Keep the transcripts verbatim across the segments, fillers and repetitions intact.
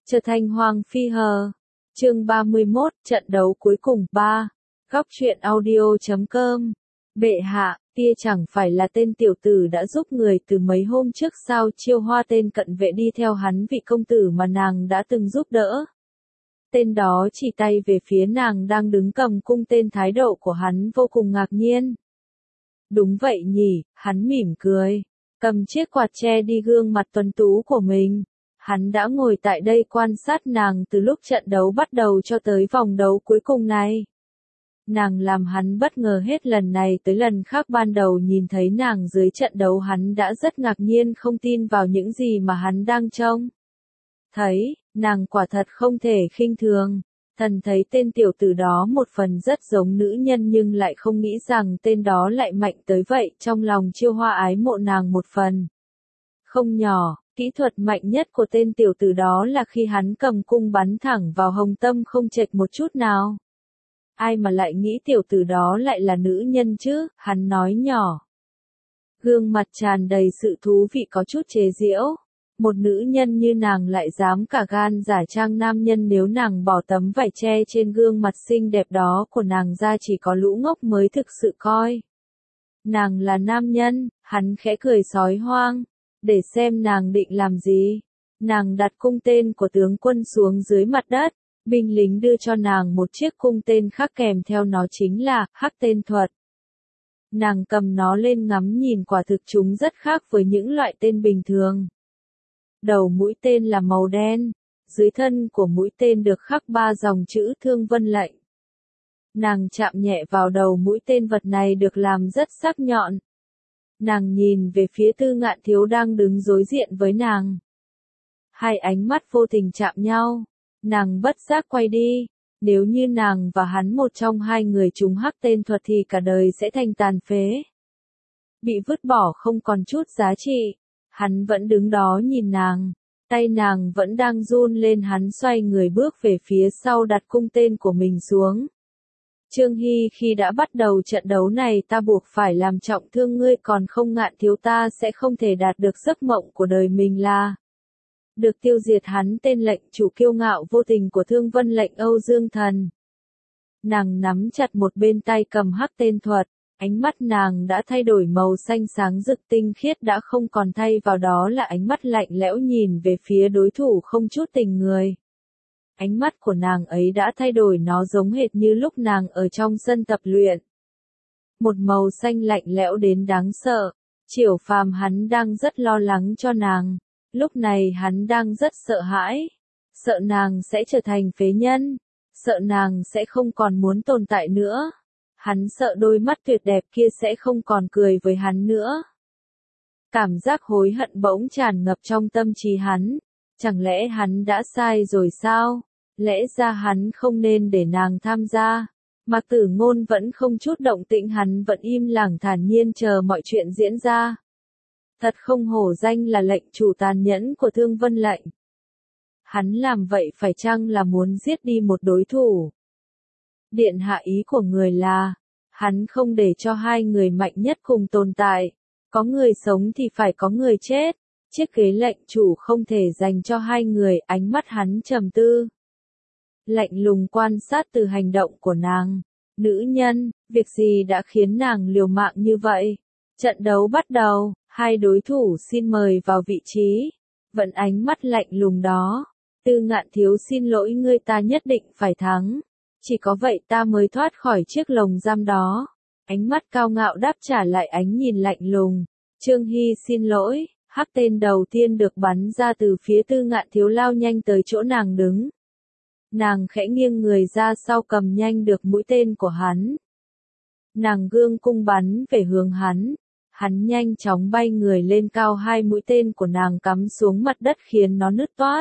Trở thành Hoàng Phi hờ. Chương ba mươi mốt, trận đấu cuối cùng ba. Góc truyện audio chấm com. Bệ hạ, tia chẳng phải là tên tiểu tử đã giúp người từ mấy hôm trước sao chiêu hoa tên cận vệ đi theo hắn vị công tử mà nàng đã từng giúp đỡ. Tên đó chỉ tay về phía nàng đang đứng cầm cung, tên thái độ của hắn vô cùng ngạc nhiên. Đúng vậy nhỉ, hắn mỉm cười, cầm chiếc quạt che đi gương mặt tuấn tú của mình. Hắn đã ngồi tại đây quan sát nàng từ lúc trận đấu bắt đầu cho tới vòng đấu cuối cùng này. Nàng làm hắn bất ngờ hết lần này tới lần khác. Ban đầu nhìn thấy nàng dưới trận đấu hắn đã rất ngạc nhiên, không tin vào những gì mà hắn đang trông thấy. Nàng quả thật không thể khinh thường. Thần thấy tên tiểu tử đó một phần rất giống nữ nhân nhưng lại không nghĩ rằng tên đó lại mạnh tới vậy. Trong lòng Chiêu Hoa ái mộ nàng một phần không nhỏ. Kỹ thuật mạnh nhất của tên tiểu tử đó là khi hắn cầm cung bắn thẳng vào hồng tâm không chệch một chút nào. Ai mà lại nghĩ tiểu tử đó lại là nữ nhân chứ, hắn nói nhỏ. Gương mặt tràn đầy sự thú vị có chút chế giễu. Một nữ nhân như nàng lại dám cả gan giả trang nam nhân, nếu nàng bỏ tấm vải che trên gương mặt xinh đẹp đó của nàng ra chỉ có lũ ngốc mới thực sự coi nàng là nam nhân. Hắn khẽ cười sói hoang. Để xem nàng định làm gì. Nàng đặt cung tên của tướng quân xuống dưới mặt đất. Binh lính đưa cho nàng một chiếc cung tên khác, kèm theo nó chính là hắc tên thuật. Nàng cầm nó lên ngắm nhìn, quả thực chúng rất khác với những loại tên bình thường. Đầu mũi tên là màu đen. Dưới thân của mũi tên được khắc ba dòng chữ Thương Vân lệnh. Nàng chạm nhẹ vào đầu mũi tên, vật này được làm rất sắc nhọn. Nàng nhìn về phía Tư Ngạn Thiếu đang đứng đối diện với nàng. Hai ánh mắt vô tình chạm nhau. Nàng bất giác quay đi. Nếu như nàng và hắn một trong hai người trúng hắc tên thuật thì cả đời sẽ thành tàn phế. Bị vứt bỏ không còn chút giá trị. Hắn vẫn đứng đó nhìn nàng. Tay nàng vẫn đang run lên, hắn xoay người bước về phía sau, đặt cung tên của mình xuống. Trương Hy, khi đã bắt đầu trận đấu này ta buộc phải làm trọng thương ngươi, còn không Ngạn Thiếu ta sẽ không thể đạt được giấc mộng của đời mình là được tiêu diệt hắn, tên lệnh chủ kiêu ngạo vô tình của Thương Vân lệnh Âu Dương Thần. Nàng nắm chặt một bên tay cầm hắc tên thuật, ánh mắt nàng đã thay đổi màu xanh sáng rực tinh khiết, đã không còn thay vào đó là ánh mắt lạnh lẽo nhìn về phía đối thủ không chút tình người. Ánh mắt của nàng ấy đã thay đổi, nó giống hệt như lúc nàng ở trong sân tập luyện. Một màu xanh lạnh lẽo đến đáng sợ. Triểu Phàm hắn đang rất lo lắng cho nàng. Lúc này hắn đang rất sợ hãi. Sợ nàng sẽ trở thành phế nhân. Sợ nàng sẽ không còn muốn tồn tại nữa. Hắn sợ đôi mắt tuyệt đẹp kia sẽ không còn cười với hắn nữa. Cảm giác hối hận bỗng tràn ngập trong tâm trí hắn. Chẳng lẽ hắn đã sai rồi sao? Lẽ ra hắn không nên để nàng tham gia. Mạc Tử Ngôn vẫn không chút động tĩnh, hắn vẫn im lặng thản nhiên chờ mọi chuyện diễn ra. Thật không hổ danh là lệnh chủ tàn nhẫn của Thương Vân lệnh. Hắn làm vậy phải chăng là muốn giết đi một đối thủ? Điện hạ, ý của người là, hắn không để cho hai người mạnh nhất cùng tồn tại. Có người sống thì phải có người chết. Chiếc ghế lệnh chủ không thể dành cho hai người. Ánh mắt hắn trầm tư, lạnh lùng quan sát từ hành động của nàng. Nữ nhân, việc gì đã khiến nàng liều mạng như vậy? Trận đấu bắt đầu, hai đối thủ xin mời vào vị trí. Vẫn ánh mắt lạnh lùng đó. Tư Ngạn Thiếu, xin lỗi ngươi, ta nhất định phải thắng. Chỉ có vậy ta mới thoát khỏi chiếc lồng giam đó. Ánh mắt cao ngạo đáp trả lại ánh nhìn lạnh lùng. Trương Hy, xin lỗi. Hắc tên đầu tiên được bắn ra từ phía Tư Ngạn Thiếu lao nhanh tới chỗ nàng đứng. Nàng khẽ nghiêng người ra sau, cầm nhanh được mũi tên của hắn. Nàng gương cung bắn về hướng hắn. Hắn nhanh chóng bay người lên cao, hai mũi tên của nàng cắm xuống mặt đất khiến nó nứt toát.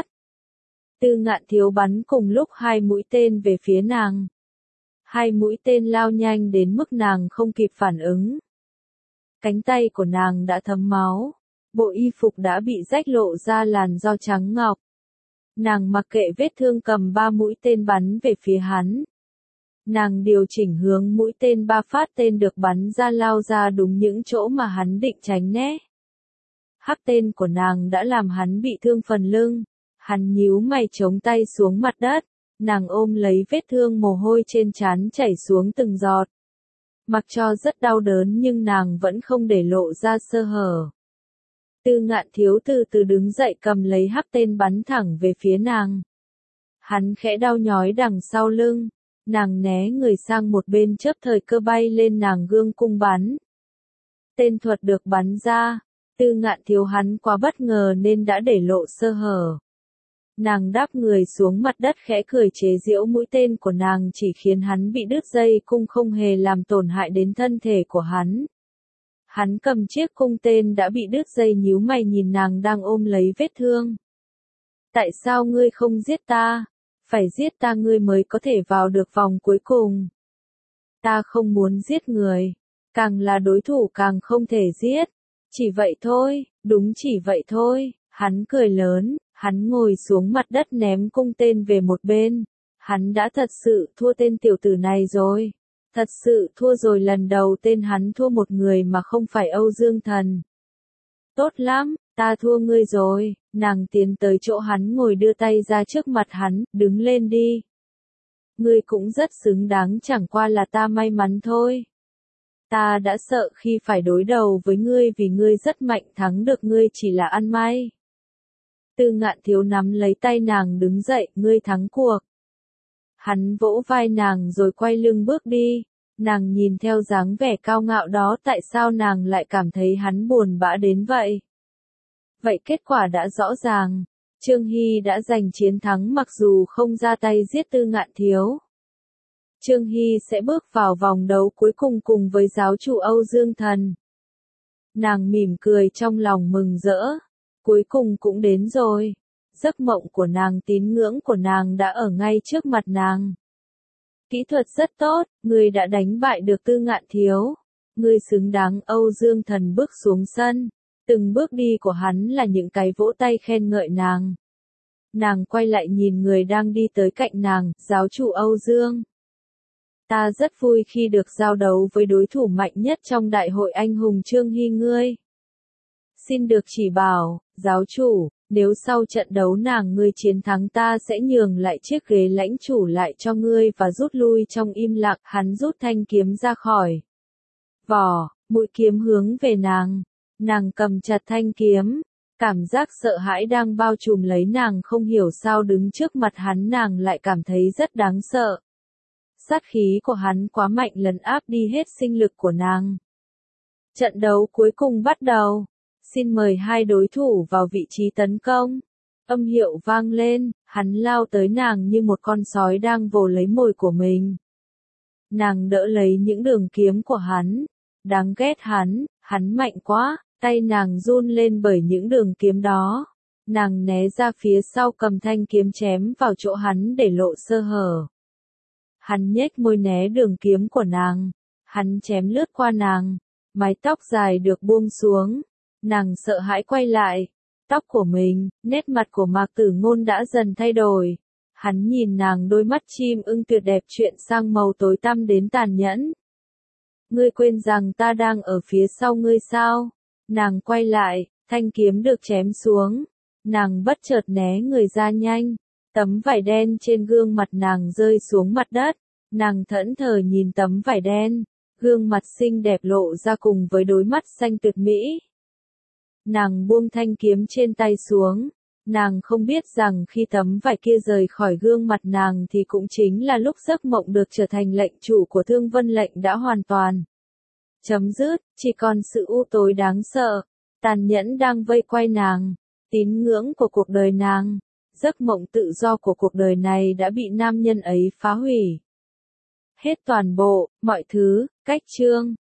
Tư Ngạn Thiếu bắn cùng lúc hai mũi tên về phía nàng. Hai mũi tên lao nhanh đến mức nàng không kịp phản ứng. Cánh tay của nàng đã thấm máu. Bộ y phục đã bị rách, lộ ra làn da trắng ngọc. Nàng mặc kệ vết thương cầm ba mũi tên bắn về phía hắn. Nàng điều chỉnh hướng mũi tên, ba phát tên được bắn ra lao ra đúng những chỗ mà hắn định tránh né. Hắc tên của nàng đã làm hắn bị thương phần lưng. Hắn nhíu mày chống tay xuống mặt đất, nàng ôm lấy vết thương mồ hôi trên trán chảy xuống từng giọt. Mặc cho rất đau đớn nhưng nàng vẫn không để lộ ra sơ hở. Tư Ngạn Thiếu từ từ đứng dậy cầm lấy hắc tên bắn thẳng về phía nàng. Hắn khẽ đau nhói đằng sau lưng, nàng né người sang một bên chớp thời cơ bay lên nàng gương cung bắn. Tên thuật được bắn ra, Tư Ngạn Thiếu hắn quá bất ngờ nên đã để lộ sơ hở. Nàng đáp người xuống mặt đất khẽ cười chế giễu, mũi tên của nàng chỉ khiến hắn bị đứt dây cung không hề làm tổn hại đến thân thể của hắn. Hắn cầm chiếc cung tên đã bị đứt dây nhíu mày nhìn nàng đang ôm lấy vết thương. Tại sao ngươi không giết ta? Phải giết ta ngươi mới có thể vào được vòng cuối cùng. Ta không muốn giết người. Càng là đối thủ càng không thể giết. Chỉ vậy thôi, đúng chỉ vậy thôi. Hắn cười lớn, hắn ngồi xuống mặt đất ném cung tên về một bên. Hắn đã thật sự thua tên tiểu tử này rồi. Thật sự thua rồi, lần đầu tên hắn thua một người mà không phải Âu Dương Thần. Tốt lắm, ta thua ngươi rồi. Nàng tiến tới chỗ hắn ngồi đưa tay ra trước mặt hắn, đứng lên đi. Ngươi cũng rất xứng đáng, chẳng qua là ta may mắn thôi. Ta đã sợ khi phải đối đầu với ngươi vì ngươi rất mạnh, thắng được ngươi chỉ là ăn may. Tư Ngạn Thiếu nắm lấy tay nàng đứng dậy, ngươi thắng cuộc. Hắn vỗ vai nàng rồi quay lưng bước đi. Nàng nhìn theo dáng vẻ cao ngạo đó, tại sao nàng lại cảm thấy hắn buồn bã đến vậy? Vậy kết quả đã rõ ràng. Trương Hy đã giành chiến thắng mặc dù không ra tay giết Tư Ngạn Thiếu. Trương Hy sẽ bước vào vòng đấu cuối cùng cùng với giáo chủ Âu Dương Thần. Nàng mỉm cười trong lòng mừng rỡ. Cuối cùng cũng đến rồi. Giấc mộng của nàng, tín ngưỡng của nàng đã ở ngay trước mặt nàng. Kỹ thuật rất tốt, ngươi đã đánh bại được Tư Ngạn Thiếu. Ngươi xứng đáng. Âu Dương Thần bước xuống sân. Từng bước đi của hắn là những cái vỗ tay khen ngợi nàng. Nàng quay lại nhìn người đang đi tới cạnh nàng, giáo chủ Âu Dương. Ta rất vui khi được giao đấu với đối thủ mạnh nhất trong đại hội anh hùng Trương Hy ngươi. Xin được chỉ bảo, giáo chủ, nếu sau trận đấu nàng ngươi chiến thắng ta sẽ nhường lại chiếc ghế lãnh chủ lại cho ngươi và rút lui trong im lặng. Hắn rút thanh kiếm ra khỏi vỏ, mũi kiếm hướng về nàng. Nàng cầm chặt thanh kiếm, cảm giác sợ hãi đang bao trùm lấy nàng, không hiểu sao đứng trước mặt hắn nàng lại cảm thấy rất đáng sợ. Sát khí của hắn quá mạnh lấn áp đi hết sinh lực của nàng. Trận đấu cuối cùng bắt đầu. Xin mời hai đối thủ vào vị trí tấn công. Âm hiệu vang lên, hắn lao tới nàng như một con sói đang vồ lấy mồi của mình. Nàng đỡ lấy những đường kiếm của hắn. Đáng ghét hắn, hắn mạnh quá, tay nàng run lên bởi những đường kiếm đó. Nàng né ra phía sau cầm thanh kiếm chém vào chỗ hắn để lộ sơ hở. Hắn nhếch môi né đường kiếm của nàng. Hắn chém lướt qua nàng. Mái tóc dài được buông xuống. Nàng sợ hãi quay lại. Tóc của mình, nét mặt của Mạc Tử Ngôn đã dần thay đổi. Hắn nhìn nàng đôi mắt chim ưng tuyệt đẹp chuyển sang màu tối tăm đến tàn nhẫn. Ngươi quên rằng ta đang ở phía sau ngươi sao? Nàng quay lại, thanh kiếm được chém xuống. Nàng bất chợt né người ra nhanh. Tấm vải đen trên gương mặt nàng rơi xuống mặt đất. Nàng thẫn thờ nhìn tấm vải đen. Gương mặt xinh đẹp lộ ra cùng với đôi mắt xanh tuyệt mỹ. Nàng buông thanh kiếm trên tay xuống. Nàng không biết rằng khi tấm vải kia rời khỏi gương mặt nàng thì cũng chính là lúc giấc mộng được trở thành lệnh chủ của Thương Vân lệnh đã hoàn toàn chấm dứt, chỉ còn sự u tối đáng sợ, tàn nhẫn đang vây quay nàng, tín ngưỡng của cuộc đời nàng, giấc mộng tự do của cuộc đời này đã bị nam nhân ấy phá hủy. Hết toàn bộ, mọi thứ, cách chương.